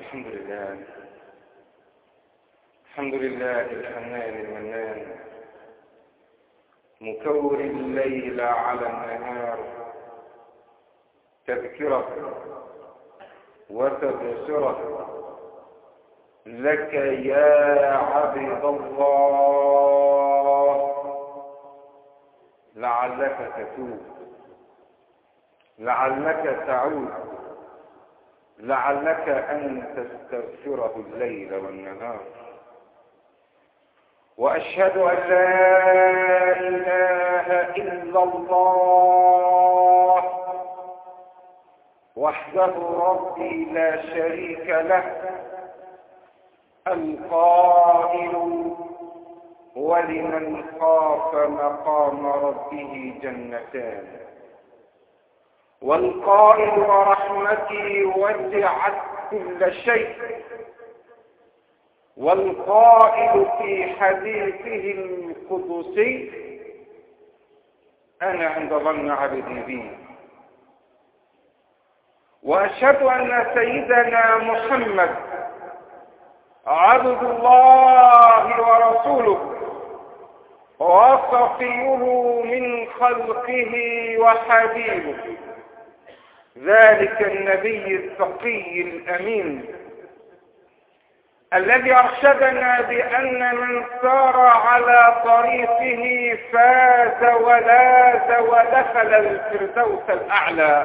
الحمد لله. الحمد لله الحنان المنان، مكور الليل على النهار، تذكرة وتبصرة لك يا عبد الله، لعلك تتوب، لعلك تعود، لعلك أن تستغفره الليل والنهار. وأشهد أن لا إله إلا الله وحده ربي لا شريك له، القائل ولمن خاف مقام ربه جنتان، والقائل ورحمتي وسعت كل شيء، والقائل في حديثه القدسي أنا عند ظن عبدي بي. وأشهد أن سيدنا محمد عبد الله ورسوله وصفيه من خلقه وحبيبه، ذلك النبي التقي الأمين الذي أرشدنا بأن من سار على طريقه فاز ولاذ ودخل الفردوس الأعلى،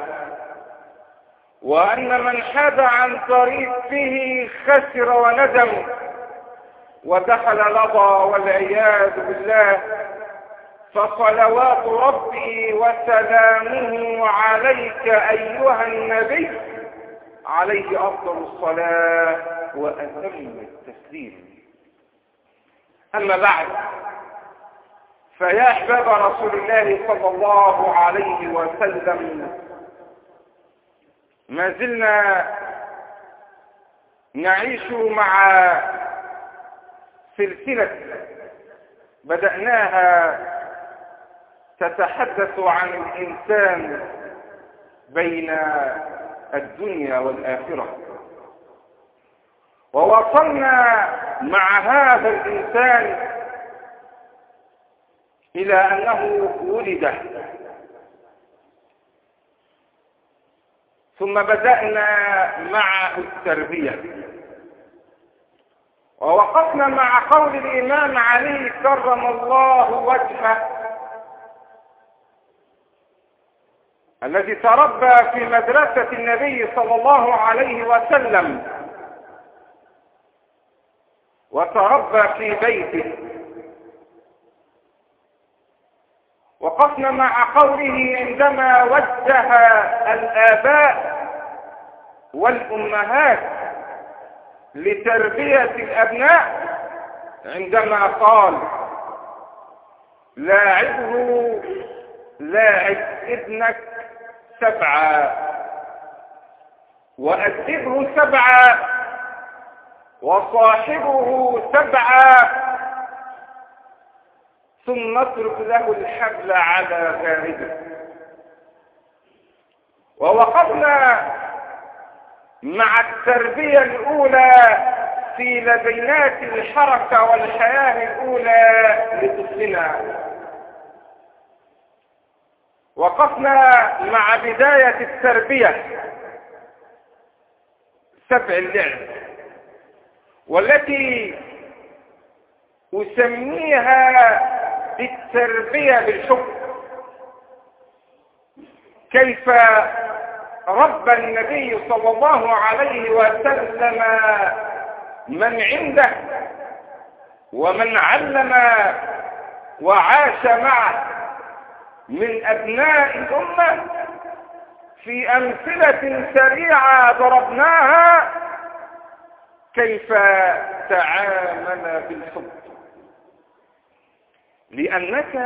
وأن من حاد عن طريقه خسر وندم ودخل لظى والعياذ بالله. فصلوات ربي وسلامه عليك أيها النبي، عليه أفضل الصلاة وأتم التسليم. أما بعد، فيا أحباب رسول الله صلى الله عليه وسلم، ما زلنا نعيش مع سلسلة بدأناها تتحدث عن الإنسان بين الدنيا والآخرة، ووصلنا مع هذا الإنسان إلى أنه ولد، ثم بدأنا معه التربية، ووقفنا مع قول الإمام علي كرم الله وجهه الذي تربى في مدرسة النبي صلى الله عليه وسلم وتربى في بيته. وقفنا مع قوله عندما وجه الآباء والأمهات لتربية الأبناء، عندما قال لاعبه لاعب ابنك 7 وأدبه 7 وصاحبه 7 ثم اترك له الحبل على غاربه. ووقفنا مع التربية الأولى في لبنات الحركة والحياة الأولى لطفلنا. وقفنا مع بداية التربية 7 اللعب، والتي أسميها بالتربية بالحب. كيف ربى النبي صلى الله عليه وسلم من عنده ومن علم وعاش معه من أبناء الأمة في أمثلة سريعة ضربناها، كيف تعامل بالحب. لأنك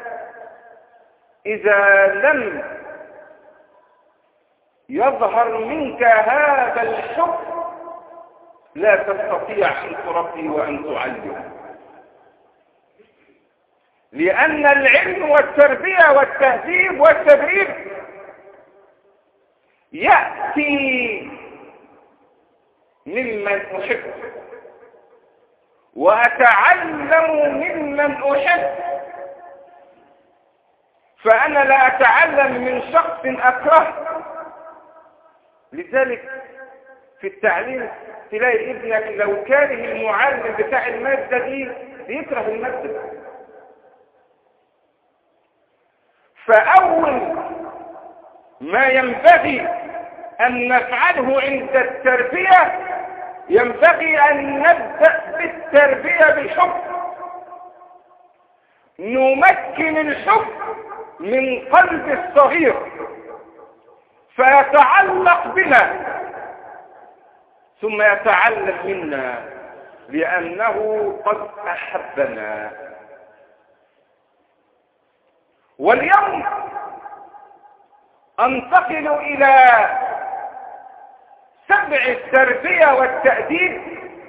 إذا لم يظهر منك هذا الحب لا تستطيع أن تربي وأن تعلم. لأن العلم والتربية والتهذيب والتدريب يأتي ممن أحب وأتعلم ممن أحب، فأنا لا أتعلم من شخص أكره. لذلك في التعليم تلاقي ابنك لو كاره المعلم بتاع المادة دي بيكره المادة. فأول ما ينبغي أن نفعله عند التربية ينبغي أن نبدأ بالتربية بالحب، نمكن الحب من قلب الصغير فيتعلق بنا ثم يتعلم منا لأنه قد أحبنا. واليوم أنتقل إلى 7 التربية والتأديب،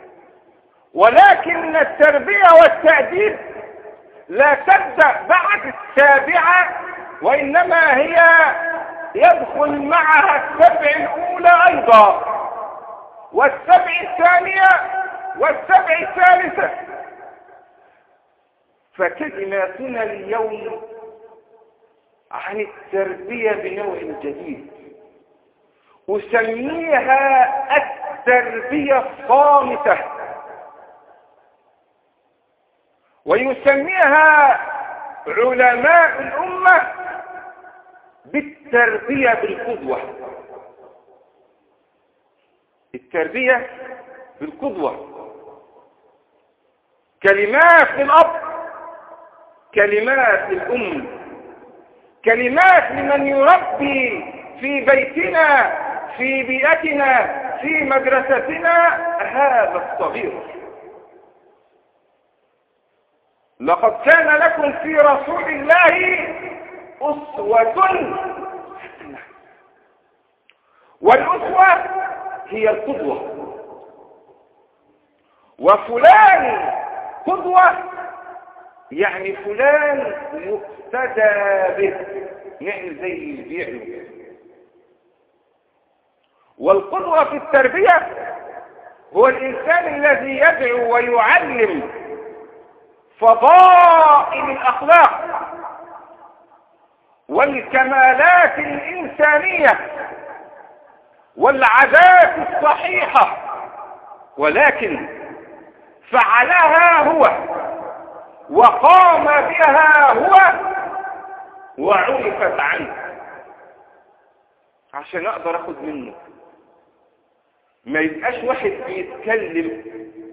ولكن التربية والتأديب لا تبدأ بعد 7، وإنما هي يدخل معها 7 الأولى أيضا، 7 الثانية، 7 الثالثة. فكلماتنا اليوم عن التربية بنوع جديد أسميها التربية الصامتة، ويسميها علماء الأمة بالتربية بالقدوة. التربية بالقدوة، كلمات للأب، كلمات للأم، كلمات لمن يربي في بيتنا، في بيئتنا، في مدرستنا هذا الصغير. لقد كان لكم في رسول الله أسوة حسنة، والأسوة هي القدوة. وفلان قدوة يعني فلان يقتدى به، نعمل زي اللي بيعمل. والقدوة في التربية هو الإنسان الذي يدعو ويعلم فضائل الأخلاق والكمالات الإنسانية والعادات الصحيحة، ولكن فعلها هو وقام بها هو وعرفت عنه. عشان اقدر اخد منه، ما يبقاش واحد بيتكلم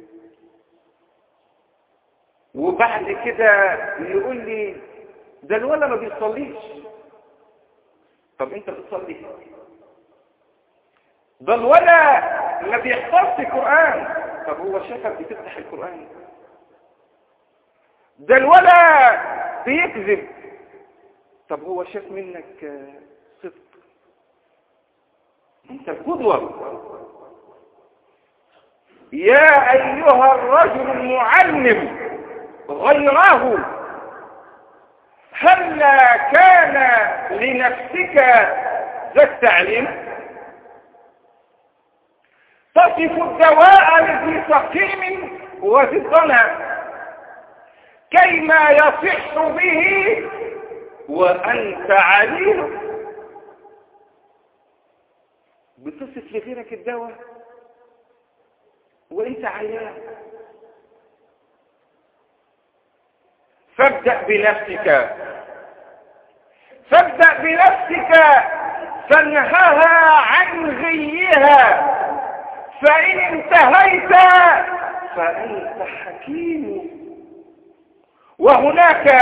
وبعد كده يقول لي ده الولد ما بيصليش. طب انت بتصلي؟ ده الولد ما بيحفظش القرآن. طب هو شافك بتفتح القرآن؟ ده الولد بيكذب. طب هو شاف منك صدق؟ انت القدوة. يا ايها الرجل المعلم غيره، هلا كان لنفسك ذا التعليم؟ تصف الدواء لذي سقيم وزدنا كيما يصح به وأنت عليم. بتصف لغيرك الدواء وانت عيان. فابدأ بنفسك، فابدأ بنفسك فانهها عن غيها، فإن انتهيت فأنت حكيم. وهناك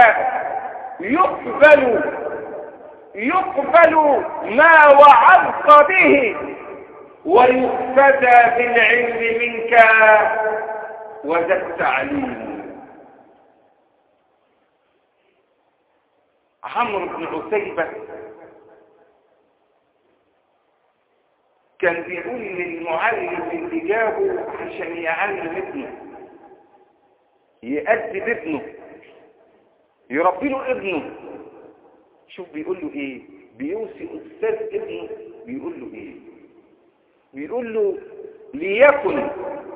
يقبل ما وعظت به ويقتدى بالعلم منك وذا التعليم. عمرو بن عتيبة كان بيقول للمعلم اللي جابه عشان يعلم ابنه، يأدب ابنه، يربي له ابنه. شوف بيقول له ايه، بيوصي استاذ ابنه، بيقول له ايه؟ بيقول له ليكن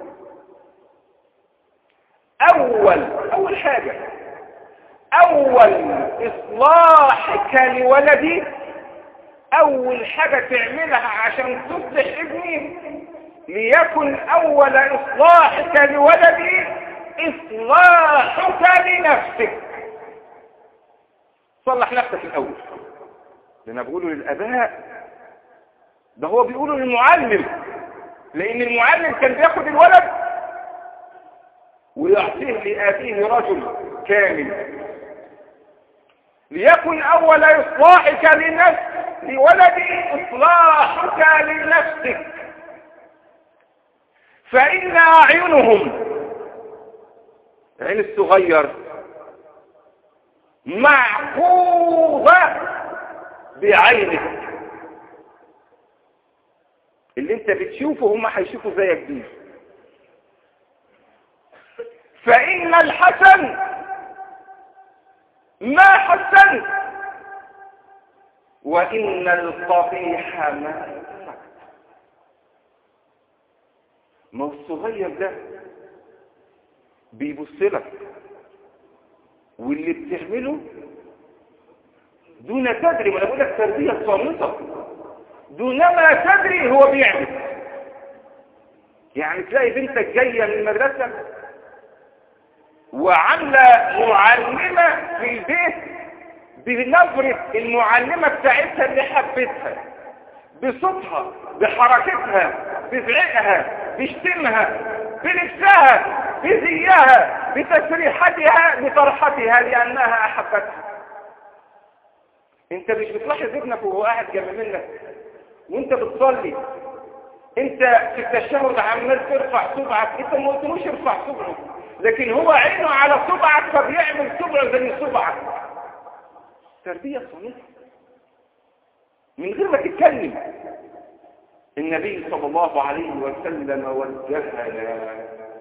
أول حاجة أول إصلاحك لولدي، أول حاجة تعملها عشان تصلح ابني، ليكن أول إصلاحك لولدي إصلاحك لنفسك. صلح نفسك الأول. ده أنا بقوله للآباء، ده هو بيقوله للمعلم، لأن المعلم كان بياخد الولد ويعطيه لآبيه رجل كامل. ليكن أول إصلاحك لولدي إصلاحك لنفسك، فإن أعينهم، عين الصغير، معقوبة بعينك. اللي انت بتشوفه هم هيشوفوا زيك بيه. فإن الحسن ما حسن، وإن القبيح ما سكت. ما هو الصغير ده بيبص لك، واللي بتعمله دون تدري، وانا بقول لك تربيه صامته، دون ما تدري هو بيعمل. يعني تلاقي بنتك جايه من المدرسه وعامله معلمه في البيت بنبره المعلمه بتاعتها اللي حبتها، بصوتها، بحركتها، بزعقها، بشتمها، بلبسها، بزيها، بتسريحتها، بطرحتها، لأنها أحبتها. انت مش بتلاحظ ابنك وهو قاعد جنب منك وانت بتصلي، انت في التشهد عمال ترفع صبعك، انت ما قلتلوش ارفع صبعك، لكن هو عينه على صبعك فبيعمل صبعه زي صبعك. تربية صامتة من غير ما تتكلم. النبي صلى الله عليه وسلم وجهنا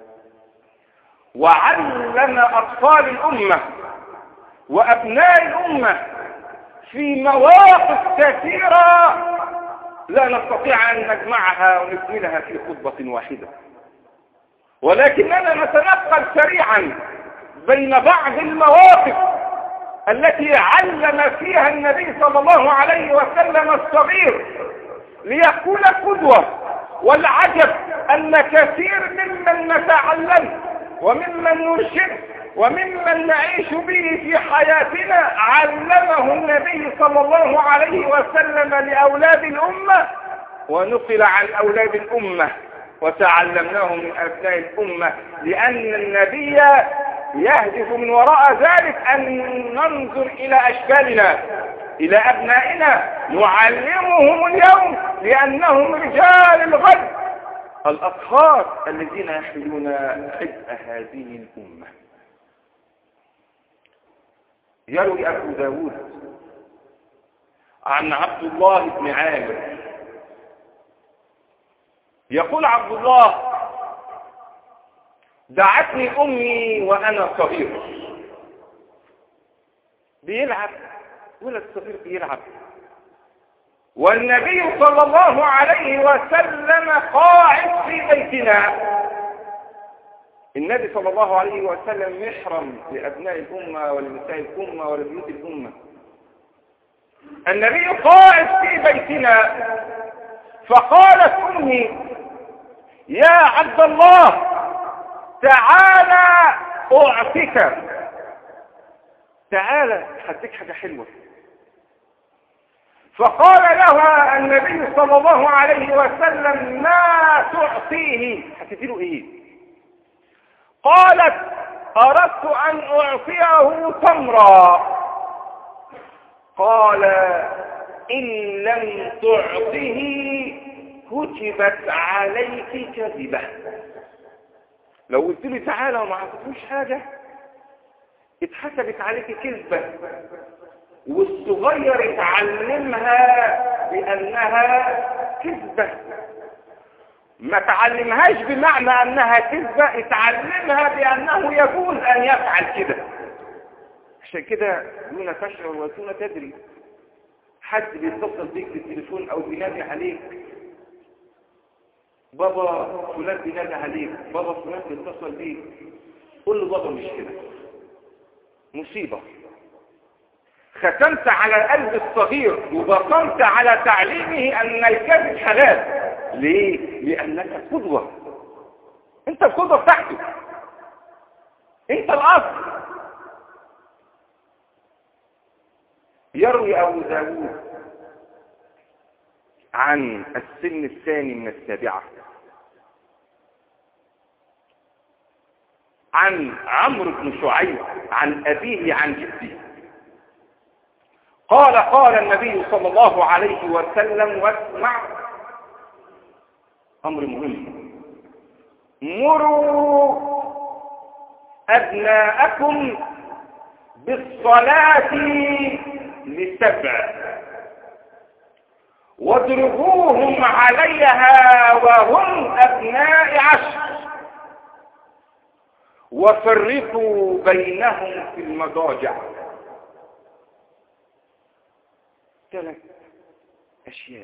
وعلم أطفال الأمة وأبناء الأمة في مواقف كثيرة لا نستطيع أن نجمعها ونكملها في خطبة واحدة، ولكننا نتنقل سريعا بين بعض المواقف التي علم فيها النبي صلى الله عليه وسلم الصغير ليكون قدوة. والعجب أن كثير ممن نتعلم وممن نرشد وممن نعيش به في حياتنا علمه النبي صلى الله عليه وسلم لأولاد الأمة، ونقل عن أولاد الأمة وتعلمناه من أبناء الأمة، لأن النبي يهدف من وراء ذلك أن ننظر إلى أشكالنا، إلى أبنائنا، نعلمهم اليوم لأنهم رجال الغد، الأطهار الذين يحملون عبء هذه الأمة. يروي أبو داود عن عبد الله بن عامر يقول عبد الله: دعتني أمي وأنا صغير. بيلعب، ولد صغير بيلعب، والنبي صلى الله عليه وسلم قاعد في بيتنا. النبي صلى الله عليه وسلم محرم لأبناء الأمة ولنساء الأمة ولبيوت الأمة. النبي قاعد في بيتنا، فقالت أمي: يا عبد الله تعالى أعطيك، تعالى هديك حاجة حلوة. فقال لها النبي صلى الله عليه وسلم: ما تعطيه؟ هتديله ايه؟ قالت: أردت أن أعطيه تمرا. قال: إن لم تعطه كتبت عليك كذبة. لو قلت له تعالى وما عطيتوش حاجة اتحسبت عليك كذبة، والصغير اتعلمها بأنها كذبة، ما تعلمهاش بمعنى أنها كذبة، اتعلمها بأنه يجوز أن يفعل كده. عشان كده دون تشعر ودون تدري حد بيتصل بيك بالتليفون أو بينادي عليك بابا فلان بينادى عليك، بابا فلان بيتصل بيك، قول له بابا مش كده. مصيبة. ختمت على قلب الصغير وبصمت على تعليمه أن الكذب حلال. ليه؟ لأنك قدوة، أنت القدوة بتاعته، أنت الأصل. يروي أبو داود عن السن الثاني من السابعة عن عمرو بن شعيب عن أبيه عن جده قال قال النبي صلى الله عليه وسلم، واسمع أمر مهم، مروا أبناءكم بالصلاة ل7 واضربوهم عليها وهم أبناء 10 وفرقوا بينهم في المضاجع. 3 أشياء.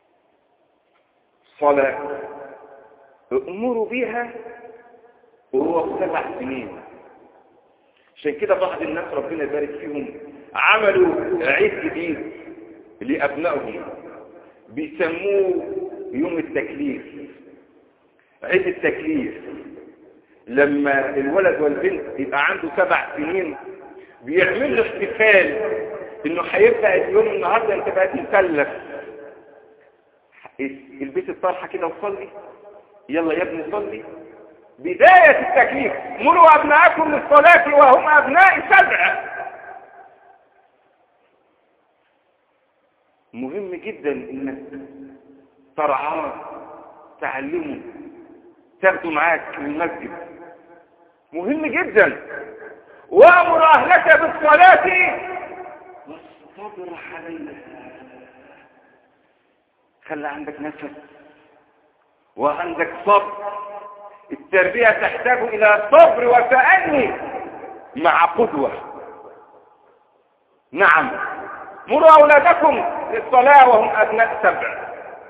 صلاة أمروا بها وهو 7 سنين. عشان كده بعض الناس ربنا يبارك فيهم عملوا عيد جديد لأبنائهم بيسموه يوم التكليف، عيد التكليف. لما الولد والبنت يبقى عنده 7 سنين بيعمل له احتفال انه هيبدأ اليوم النهارده انت بقيت مكلف. البيت الطرحه كده وصلي، يلا يا ابني صلي. بداية التكليف، مروا أبناءكم للصلاة وهم أبناء 7. مهم جدا انك ترعاه، تعلمه، تاخده معاك للمسجد، مهم جدا. وامر اهلك بالصلاة والصبر عليها. خلي عندك نفس وعندك صبر. التربية تحتاج الى صبر وتأني مع قدوة. نعم، مروا أولادكم للصلاة وهم أبناء 7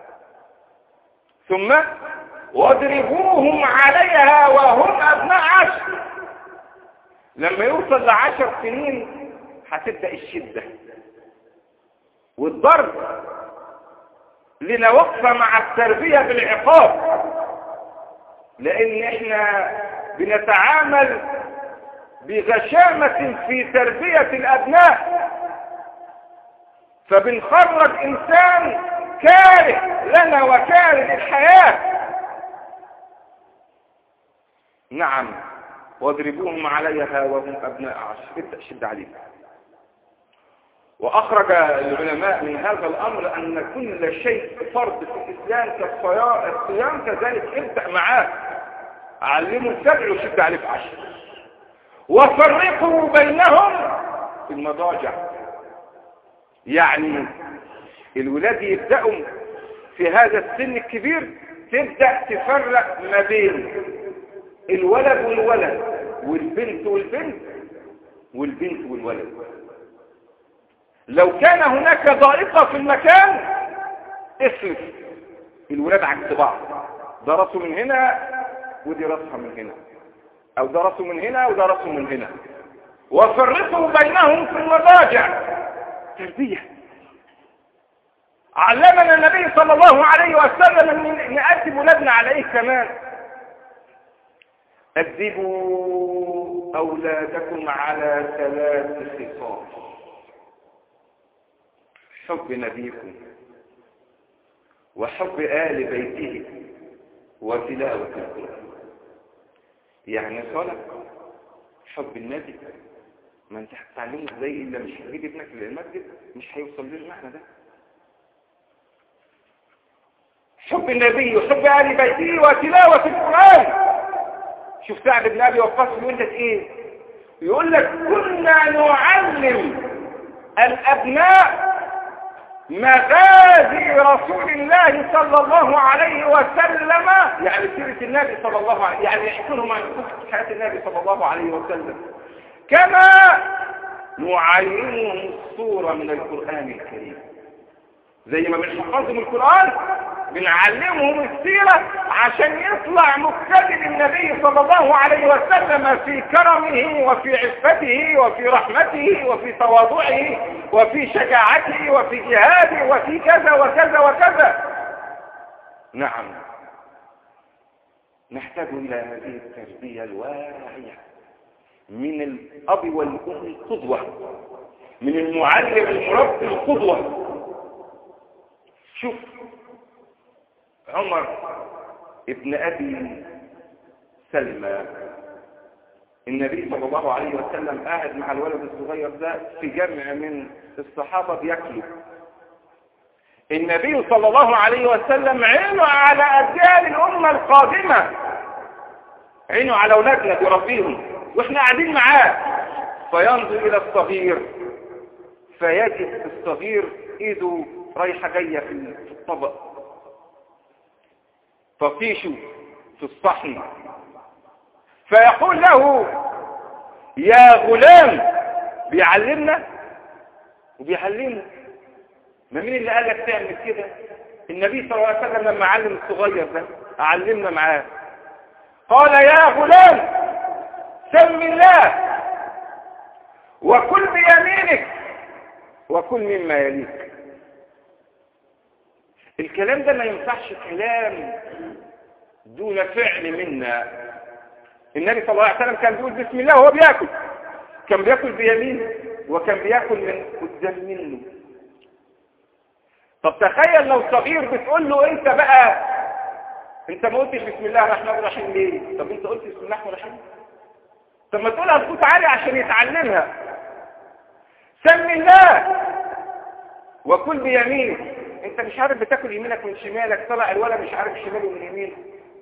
ثم واضربوهم عليها وهم أبناء 10. لما يوصل ل10 سنين هتبدأ الشدة والضرب. لنا وقفة مع التربية بالعقاب، لأن احنا بنتعامل بغشامة في تربية الأبناء، فبنخرج إنسان كاره لنا وكاره للحياة. نعم، واضربوهم عليها وهم أبناء 10. ابدأ شد عليهم. وأخرج العلماء من هذا الأمر أن كل شيء فرض في الإسلام كالصيام كذلك ابدأ معاه، علموا 7 وشد عليه في 10. وفرقوا بينهم في المضاجع. يعني الولاد يبدأوا في هذا السن الكبير تبدأ تفرق ما بين الولد والولد والبنت والبنت والبنت والولد. لو كان هناك ضائقة في المكان اصرف الولاد عكس بعض، ده راسه من هنا ودي راسها من هنا، او ده راسه من هنا وده راسه من هنا. وفرقوا بينهم في المضاجع. تربية. علمنا النبي صلى الله عليه وسلم ان نأدب ولادنا على ايه كمان؟ أدبوا أولادكم على 3 خصال: حب نبيكم وحب آل بيته وتلاوة القرآن. يعني صلاة حب النبي، ما انت هتتعلمه ازاي الا مش هتجيب ابنك للمسجد، مش هيوصل له المعنى ده. حب النبي وحب آل بيته وتلاوة القرآن. شوف سعد بن أبي وقاص يقول لك ايه؟ يقول لك كنا نعلم الأبناء مغازي رسول الله صلى الله عليه وسلم، يعني سيرة النبي صلى الله عليه وسلم، يعني يحكونهم عن حياة النبي صلى الله عليه وسلم، كما نعلمهم الصورة من القرآن الكريم. زي ما بنحفظهم القرآن بنعلمهم السيرة عشان يطلع مقتدي النبي صلى الله عليه وسلم في كرمه وفي عفته وفي رحمته وفي تواضعه وفي شجاعته وفي جهاده وفي كذا وكذا وكذا. نعم، نحتاج إلى هذه التربية الواعية من الأب والأم القدوة، من المعلم المربي القدوة. شوف عمر ابن أبي سلمى، النبي صلى الله عليه وسلم قاعد مع الولد الصغير ده في جمع من الصحابة بياكلوا. النبي صلى الله عليه وسلم عينه على أجيال الأمة القادمة، عينه على أولادنا بيربيهم واحنا قاعدين معاه، فينظر إلى الصغير فيجد الصغير ايده رايحة جاية في الطبق، تطيشه في الصحن، فيقول له يا غلام، بيعلمنا وبيعلمه. ما مين اللي قال لك تعمل كده؟ النبي صلى الله عليه وسلم لما علم الصغير ده علمنا معاه، قال يا غلام سم الله وكل بيمينك وكل مما يليك. الكلام ده ما ينفعش كلام دون فعل منا. النبي صلى الله عليه وسلم كان بيقول بسم الله وهو بياكل، كان بياكل بيمينه وكان بياكل من قدام منه. طب تخيل لو صغير بتقول له انت بقى انت ما قلتش بسم الله الرحمن الرحيم ليه؟ طب انت قلت بسم الله الرحمن الرحيم، طب ما تقولها بصوت عالي عشان يتعلمها. سم الله وكل بيمينك، انت مش عارف بتاكل يمينك من شمالك، طلع الولد مش عارف شماله من يمينه.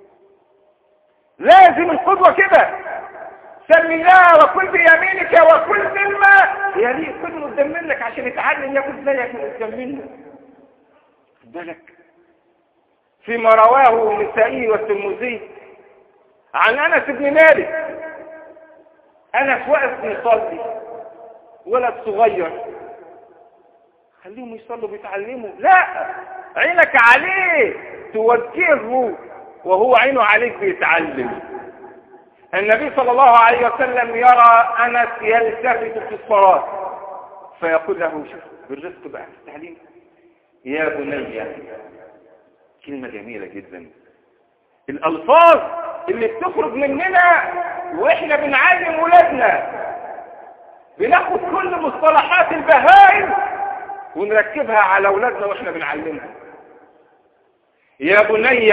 لازم القدوة كده، سم الله وكل بيمينك وكل مما يليك، كل من قدام منك عشان يتعلم ياكل زيك من قدام منك. خد بالك فيما رواه النسائي والترمذي عن انس بن مالك، انس واقف يصلي، ولد صغير، خليهم يصلوا بيتعلموا، لا عينك عليه توجهه وهو عينه عليك بيتعلم. النبي صلى الله عليه وسلم يرى انس يلتفت في الصلاه فيقول له شوف بالرزق بقى في التعليم، يا بني، كلمة جميلة جدا. الألفاظ اللي بتخرج مننا وإحنا بنعلم ولادنا، بناخد كل مصطلحات البهائم ونركبها على ولادنا وإحنا بنعلمها. يا بني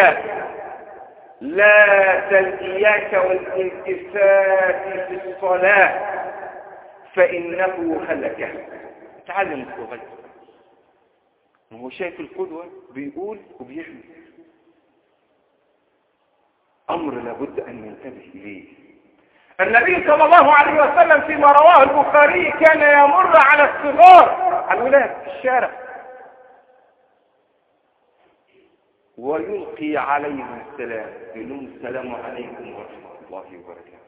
لا تلقياك والالتفات في الصلاة فإنه هلكة. تعلم الصغير، وهو شايف القدوة بيقول وبيعمل. أمر لابد أن ننتبه إليه. النبي صلى الله عليه وسلم فيما رواه البخاري كان يمر على الصغار الولاد في الشارع ويلقي عليهم السلام، يقول لهم السلام عليكم ورحمة الله وبركاته.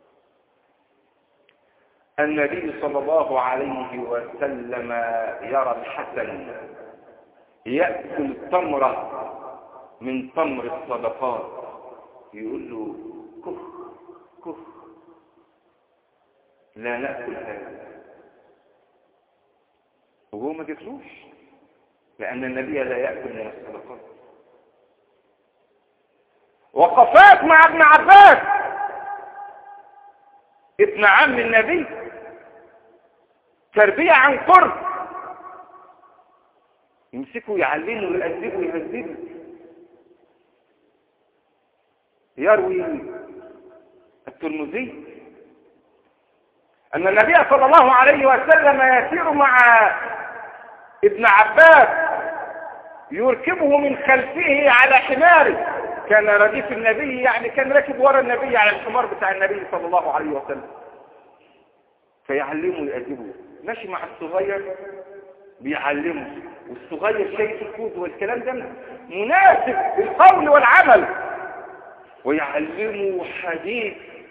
النبي صلى الله عليه وسلم يرى الحسن يأكل تمرة من تمر الصدقات، يقول له كف كف لا نأكل هذا، وهو ما بياكلوش لأن النبي لا يأكل من الصدقات. وقفات مع ابن عباس ابن عم النبي، تربية عن قرب، يمسكوا يعلموا ويأدبوا ويهذبوا. يروي الترمذي أن النبي صلى الله عليه وسلم يسير مع ابن عباس يركبه من خلفه على حماره، كان رديف النبي، يعني كان راكب ورا النبي على الحمار بتاع النبي صلى الله عليه وسلم، فيعلمه ويأدبه. ماشي مع الصغير بيعلمه، والصغير شايف الكود والكلام ده مناسب بالقول والعمل، ويعلمه حديث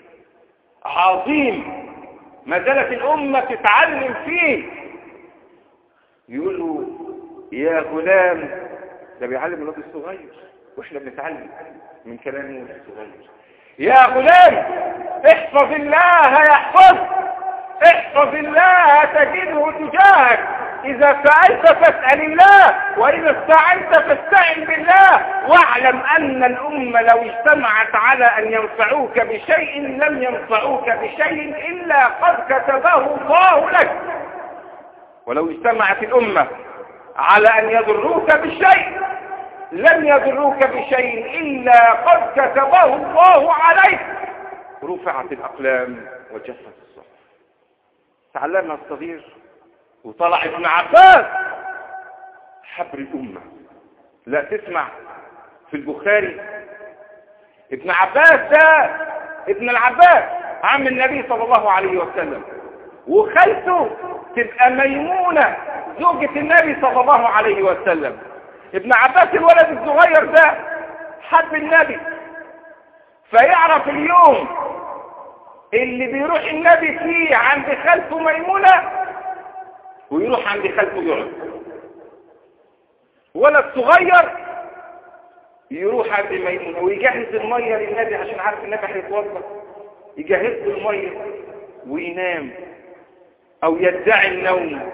عظيم ما زالت الأمة تتعلم فيه. يقول له يا غلام ده بيعلم الواد الصغير، واحنا بنتعلم من كلام الواد الصغير. يا غلام احفظ الله يحفظك، احفظ الله تجده تجاهك، إذا سألت فاسأل الله، وإذا استعنت فاستعن بالله، واعلم أن الأمة لو اجتمعت على أن ينفعوك بشيء لم ينفعوك بشيء إلا قد كتبه الله لك. ولو اجتمعت الأمة على أن يضروك بشيء لم يضروك بشيء إلا قد كتبه الله عليك. رفعت الأقلام وجفت الصحف. تعلمنا الصغير وطلع ابن عباس حبر الأمة. لا تسمع في البخاري ابن عباس ده ابن العباس عم النبي صلى الله عليه وسلم، وخالته تبقى ميمونة زوجة النبي صلى الله عليه وسلم. ابن عباس الولد الصغير ده حب النبي، فيعرف اليوم اللي بيروح النبي فيه عند خالته ميمونة ويروح عند خالته يقعد. ولد صغير يروح عند ميمونة ويجهز المية للنبي عشان عارف النبي هيتوضا، يجهز له المية وينام او يدعي النوم.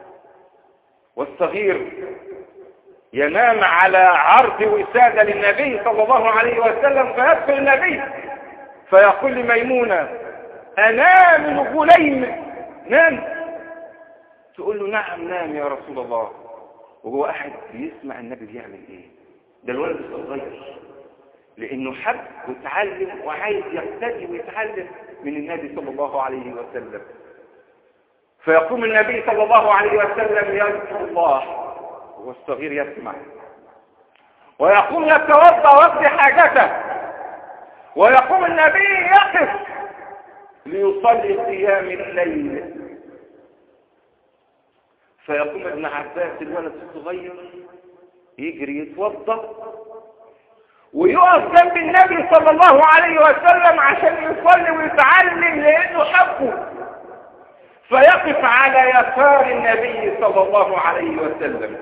والصغير ينام على عرض وسادة للنبي صلى الله عليه وسلم، فيدخل النبي فيقول لميمونة أنام الغليم نام؟ تقول له نعم نام يا رسول الله، وهو قاعد بيسمع النبي بيعمل ايه. ده الولد الصغير لانه حب وتعلم وعايز يقتدي ويتعلم من النبي صلى الله عليه وسلم. فيقوم النبي صلى الله عليه وسلم يذكر الله والصغير يسمع، ويقوم يتوضا ويقضي حاجته، ويقوم النبي يقف ليصلي قيام الليل. فيقوم ابن عباس الولد الصغير يجري يتوضا ويقف جنب النبي صلى الله عليه وسلم عشان يصلي ويتعلم لانه حبه، فيقف على يسار النبي صلى الله عليه وسلم،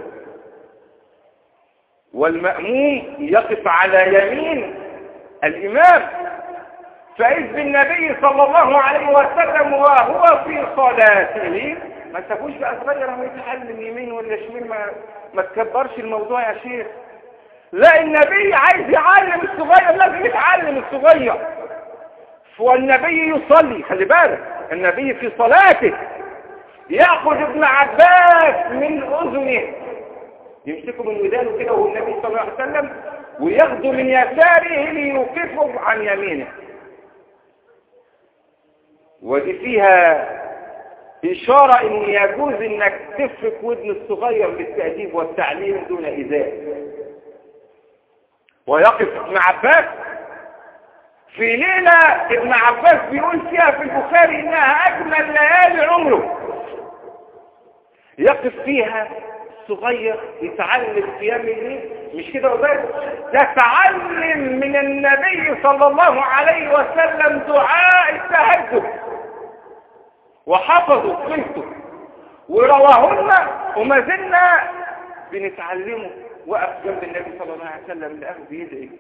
والمأموم يقف على يمين الإمام. فإذ بالنبي صلى الله عليه وسلم وهو في صلاته، ما تكونش بقى صغير هو يتعلم يمين ولا شمال، ما تكبرش الموضوع يا شيخ. لا، النبي عايز يعلم الصغير، لازم يتعلم الصغير. والنبي يصلي، خلي بالك النبي في صلاته يأخذ ابن عباس من أذنه، يمسكه من ودانه كده وهو النبي صلى الله عليه وسلم، وياخده من يساره ليوقفه عن يمينه. ودي فيها إشارة إن يجوز إنك تفك ودن الصغير للتأديب والتعليم دون إيذاء. ويقف ابن عباس في ليلة ابن عباس بيقول فيها في البخاري إنها أجمل ليالي عمره، يقف فيها الصغير يتعلم قيام الليل، مش كده وبس، يتعلم من النبي صلى الله عليه وسلم دعاء التهجد، وحفظوا قيمته ورواهن، وما زلنا بنتعلمه. وقف جنب النبي صلى الله عليه وسلم لأخذ بيدعي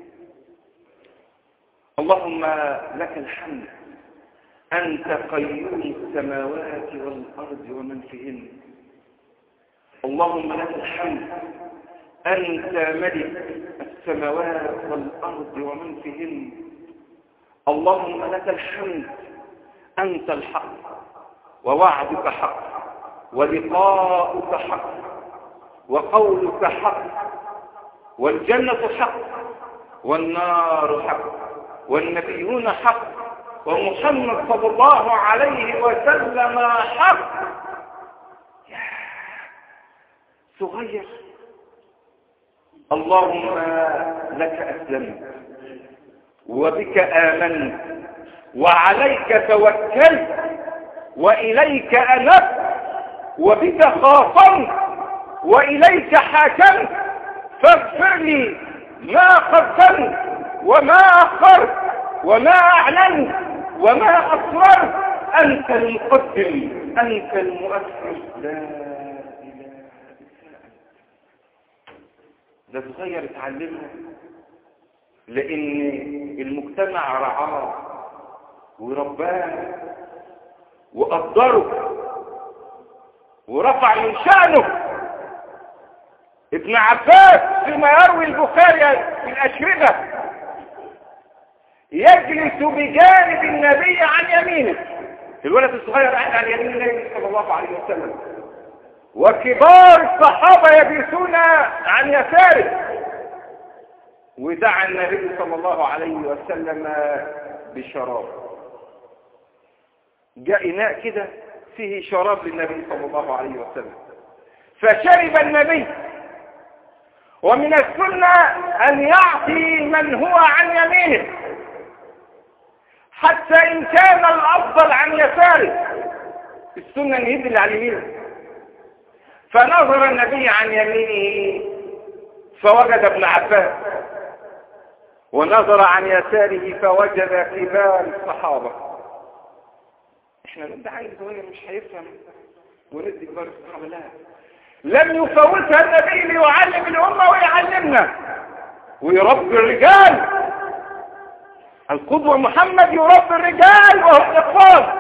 اللهم لك الحمد أنت قيوم السماوات والأرض ومن فيهن، اللهم لك الحمد أنت ملك السماوات والأرض ومن فيهن، اللهم لك الحمد أنت الحق ووعدك حق ولقاؤك حق وقولك حق والجنة حق والنار حق والنبيون حق ومحمد صلى الله عليه وسلم حق. صغير اللهم لك أسلمت وبك آمنت وعليك توكلت وإليك أنبت وبك خاصمت وإليك حاكمت، فاغفر لي ما قدمت وما أخرت وما أعلنت وما أسررت، أنت المقدم أنت المؤخر، لا إله إلا أنت. ده صغير اتعلمه لان المجتمع رعاه ورباه وقدره ورفع من شأنه. ابن عباس فيما يروي البخاري في الأشربة يجلس بجانب النبي عن يمينه، الولد الصغير قاعد عن يمين النبي صلى الله عليه وسلم، وكبار الصحابة يجلسون عن يساره. ودعا النبي صلى الله عليه وسلم بشراب، جاء إناء كده فيه شراب للنبي صلى الله عليه وسلم، فشرب النبي. ومن السنة أن يعطي من هو عن يمينه حتى إن كان الأفضل عن يساره، السنة أن يدل على يمينه. فنظر النبي عن يمينه فوجد ابن عباس، ونظر عن يساره فوجد كبار الصحابة. احنا ندي عيل صغير مش هيفهم وندي كبار الصحابة، لا، لم يفوتها النبي ليعلم الأمة ويعلمنا ويربي الرجال. القدوة محمد يربي الرجال وهم أطفال.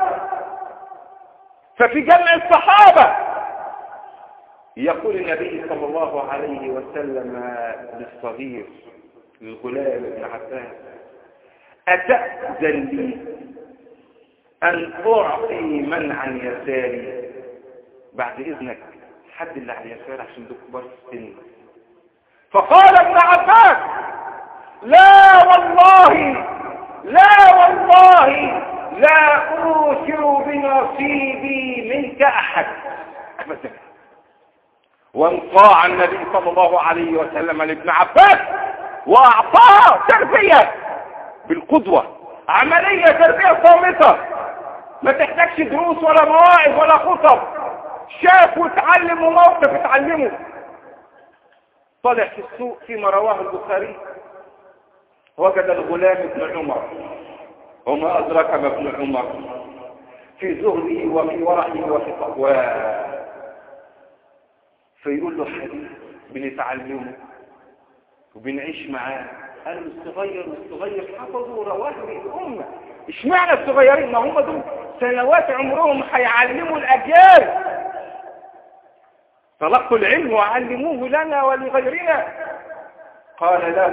ففي جمع الصحابة يقول النبي صلى الله عليه وسلم للصغير للغلام ابن عباس: أتأذن لي أن أعطي من عن يساري؟ بعد إذنك حد اللي على يسار عشان دول كبار في السن. فقال ابن عباس: لا والله لا والله لا أوثر بنصيبي منك أحد أبدا. وانصاع النبي صلى الله عليه وسلم لابن عباس وأعطاه تربية بالقدوة، عملية تربية صامتة ما تحتاجش دروس ولا مواعظ ولا خطب، شاف وتعلم وموقف اتعلمه. طلع في السوق فيما رواه البخاري وجد الغلام ابن عمر، وما أدرك ما ابن عمر، في زهده وفي ورعه وفي تقواه. فيقول له حديث بنتعلمه وبنعيش معاه. قالوا الصغير والصغير حفظوا رواه الأمة. اشمعنى الصغيرين؟ ما هم دول سنوات عمرهم هيعلموا الأجيال. تلقوا العلم وعلموه لنا ولغيرنا. قال له: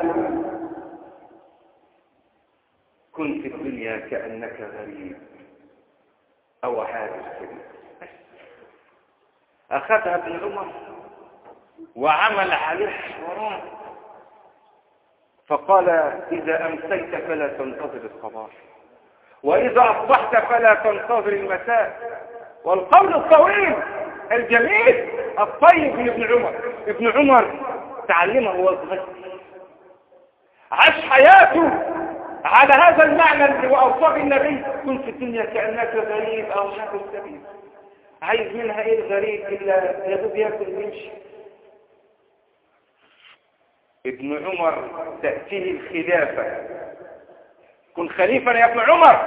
كن في الدنيا كأنك غريب أو عابر سبيل. أخذها ابن عمر وعمل عليه وراه، فقال: إذا أمسيت فلا تنتظر الصباح، وإذا أصبحت فلا تنتظر المساء. والقول الطويل الجميل الطيب من ابن عمر. ابن عمر تعلمه وهو صغير، عاش حياته على هذا المعنى اللي وأوصاه النبي: كن في الدنيا كأنك غريب أو عابر سبيل. عايز منها ايه الغريب الا يدوب ياكل ويمشي. ابن عمر تأتيه الخلافة، كن خليفة يا ابن عمر،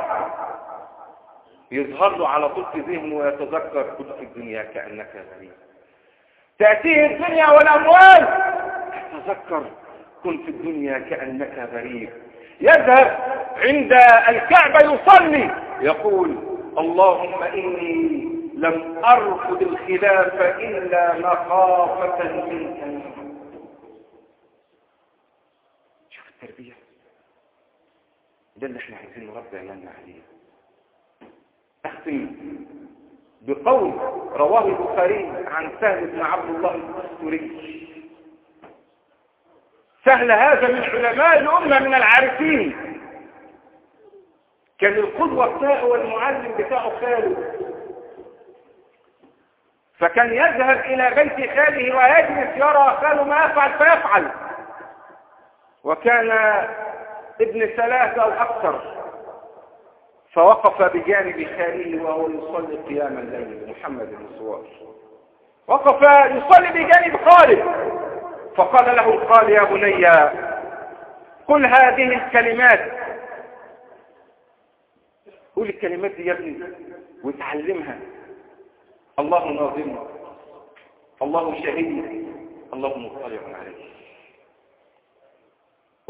يظهر له على طول في ذهنه ويتذكر: كن في الدنيا كأنك غريب. تأتيه الدنيا والأموال، يتذكر: كن في الدنيا كأنك غريب. يذهب عند الكعبة يصلي يقول: اللهم إني لم أرفض الخلافة إلا مخافة منك. شوف التربية، ده اللي احنا عايزين نربي عيالنا عليه. أختم بقول رواه البخاري عن سهل بن عبد الله الدستوري. سهل هذا من علماء الأمة من العارفين، كان القدوة بتاعه والمعلم بتاعه خاله، فكان يذهب إلى بيت خاله ويجلس يرى خاله ما يفعل فيفعل. وكان ابن 3 أو أكثر، فوقف بجانب خاله وهو يصلي قيام الليل. محمد بن سوار وقف يصلي بجانب خاله، فقال له الخال: يا بني قل هذه الكلمات، قول الكلمات دي يا ابني وتعلمها: الله ناظرنا، الله شهيد، الله مطلع عليه.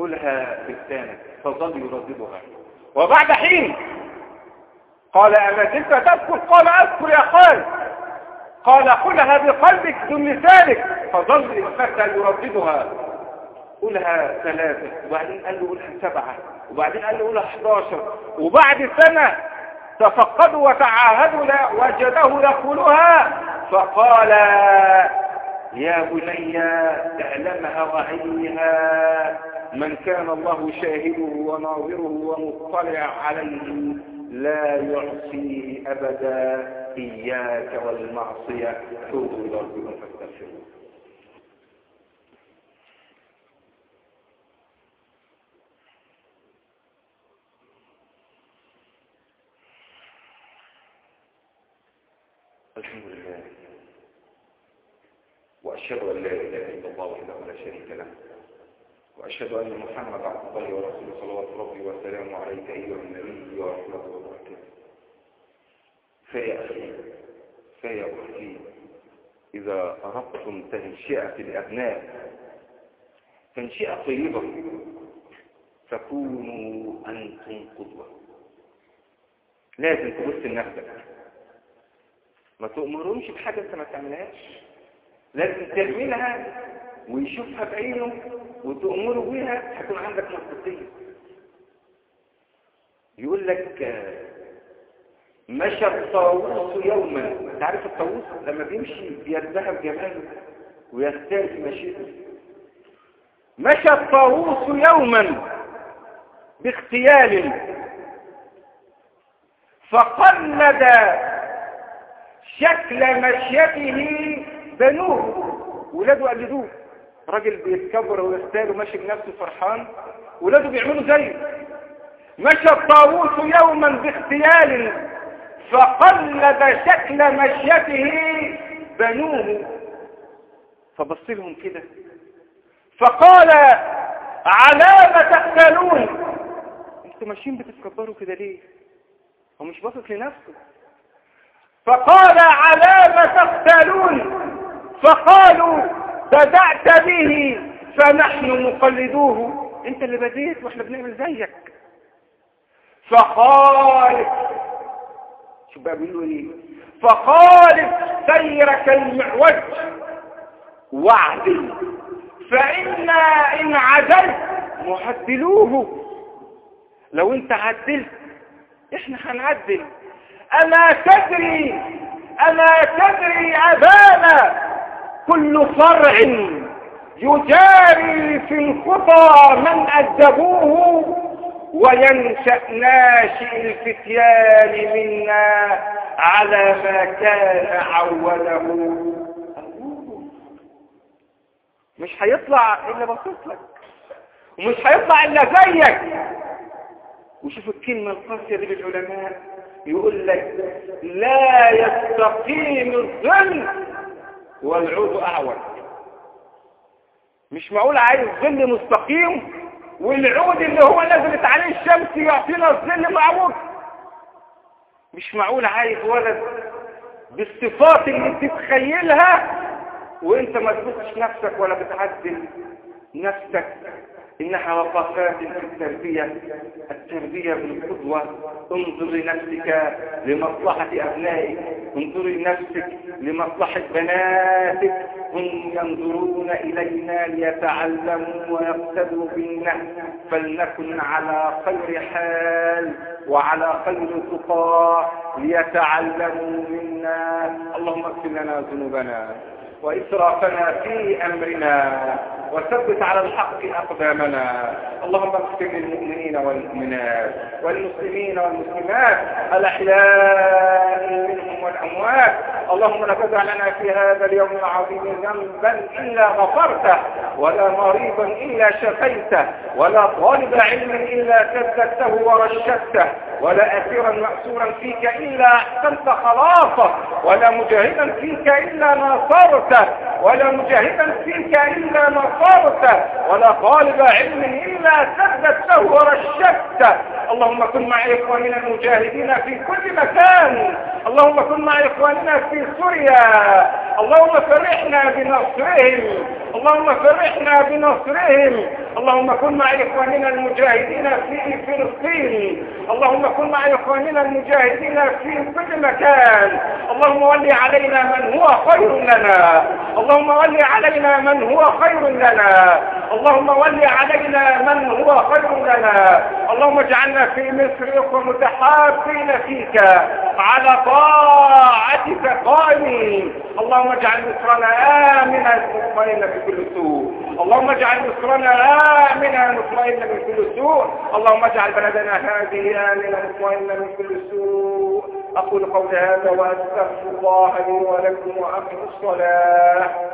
قلها بلسانك. فظل يرددها. وبعد حين قال أما زلت تذكر؟ قال أذكر يا خالد. قال قلها بقلبك دون لسانك. فظل الفتى يرددها. قلها 3. وبعدين قال له قلها 7. وبعدين قال له قلها 11. وبعد سنة تفقدوا وتعاهدوا وجده يقولها. فقال يا بني اعلمها وعيها من كان الله شاهده وناظره ومطلع عليه لا يعصيه أبدا. إياك والمعصية. توبوا إلى ربكم فاستغفروه. الحمد لله وأشهد أن لا إله إلا الله وحده لا شريك له وأشهد أن محمدا عبد الله ورسوله صلوات ربي وسلامه عليك أيها النبي ورحمة الله وبركاته. فيا أخي فيا أختي إذا أردتم تنشئة الأبناء تنشئة طيبة فكونوا أنتم قدوة. لازم تبص لنفسك، ما تؤمرهمش بحاجة أنت ما تعملهاش. لازم تعملها ويشوفها بعينه وتؤمره بها، هتكون عندك مصداقية. يقول لك مشى الطاووس يوما. تعرف الطاووس لما بيمشي بيذهب جماله ويختار في مشيته. مشى الطاووس يوما باختيال فقلد شكل مشيته بنوه. ولاده قلدوه. راجل بيتكبر ويختال وماشي بنفسه فرحان، ولاده بيعملوا زيه. مشى الطاووس يوما باختيال فقلد شكل مشيته بنوه. فبص لهم كده فقال على ما تختالون؟ انتوا ماشيين بتتكبروا كده ليه؟ هو مش باصص لنفسه. فقال على ما تختالون؟ فقالوا بدأت به فنحن مقلدوه. انت اللي بديت واحنا بنعمل زيك. فخالف، شو بقى بيقولوا ايه؟ فخالف سيرك المعوج واعدل فإنا إن عدلت معدلوه. لو انت عدلت احنا هنعدل. أما تدري أبانا كل فرع يجاري في الخطى من أدبوه وينشأ ناشئ الفتيان منا على ما كان عوده. مش هيطلع إلا بصيت لك، ومش هيطلع إلا زيك. وشوف الكلمة القاسية دي بالعلماء، يقول لك لا يستقيم الظل والعود أعوج. مش معقول عايز ظل مستقيم والعود اللي هو نزلت عليه الشمس يعطينا الظل معوج. مش معقول عايز ولد بالصفات اللي بتتخيلها وانت ما تبصش نفسك ولا بتعدل نفسك. إنها وقفات في التربية بالقدوة. انظر لنفسك لمصلحة أبنائك، انظر لنفسك لمصلحة بناتك. هم ينظرون إلينا ليتعلموا ويقتدوا بنا، فلنكن على خير حال وعلى خير تقى ليتعلموا منا. اللهم اغفر لنا ذنوبنا وإسرافنا في أمرنا وثبت على الحق أقدامنا. اللهم اغفر للمؤمنين والمؤمنات والمسلمين والمسلمات الأحياء منهم والأموات. اللهم لا تدع لنا في هذا اليوم العظيم ذنبا إلا غفرته، ولا مريضا إلا شفيته، ولا طالب علم إلا سددته ورشدته، ولا أسيرا مأسورا فيك إلا أحسنت خلاصه، ولا مجاهدا فيك إلا ناصرته، ولا مجاهدا فيك إلا نصرته، ولا طالب علم إلا سددته ورشدته. اللهم كن مع إخواننا المجاهدين في كل مكان. اللهم كن مع إخواننا في سوريا، اللهم فرحنا بنصرهم، اللهم فرحنا بنصرهم. اللهم كن مع إخواننا المجاهدين في فلسطين، اللهم كن مع إخواننا المجاهدين في كل مكان. اللهم ول علينا من هو خير لنا، اللهم ول علينا من هو خير لنا، اللهم ول علينا من هو خير لنا. اللهم اجعلنا في مصر متحابين فيك على طاعتك قائمين. اللهم اجعل مصرنا آمنا مطمئنا من كل سوء، اللهم اجعل مصرنا آمنا مطمئنا من كل سوء، اللهم اجعل بلدنا هذه آمنا مطمئنا من كل سوء. أقول قول هذا وأستغفر الله لي ولكم وأقم الصلاة.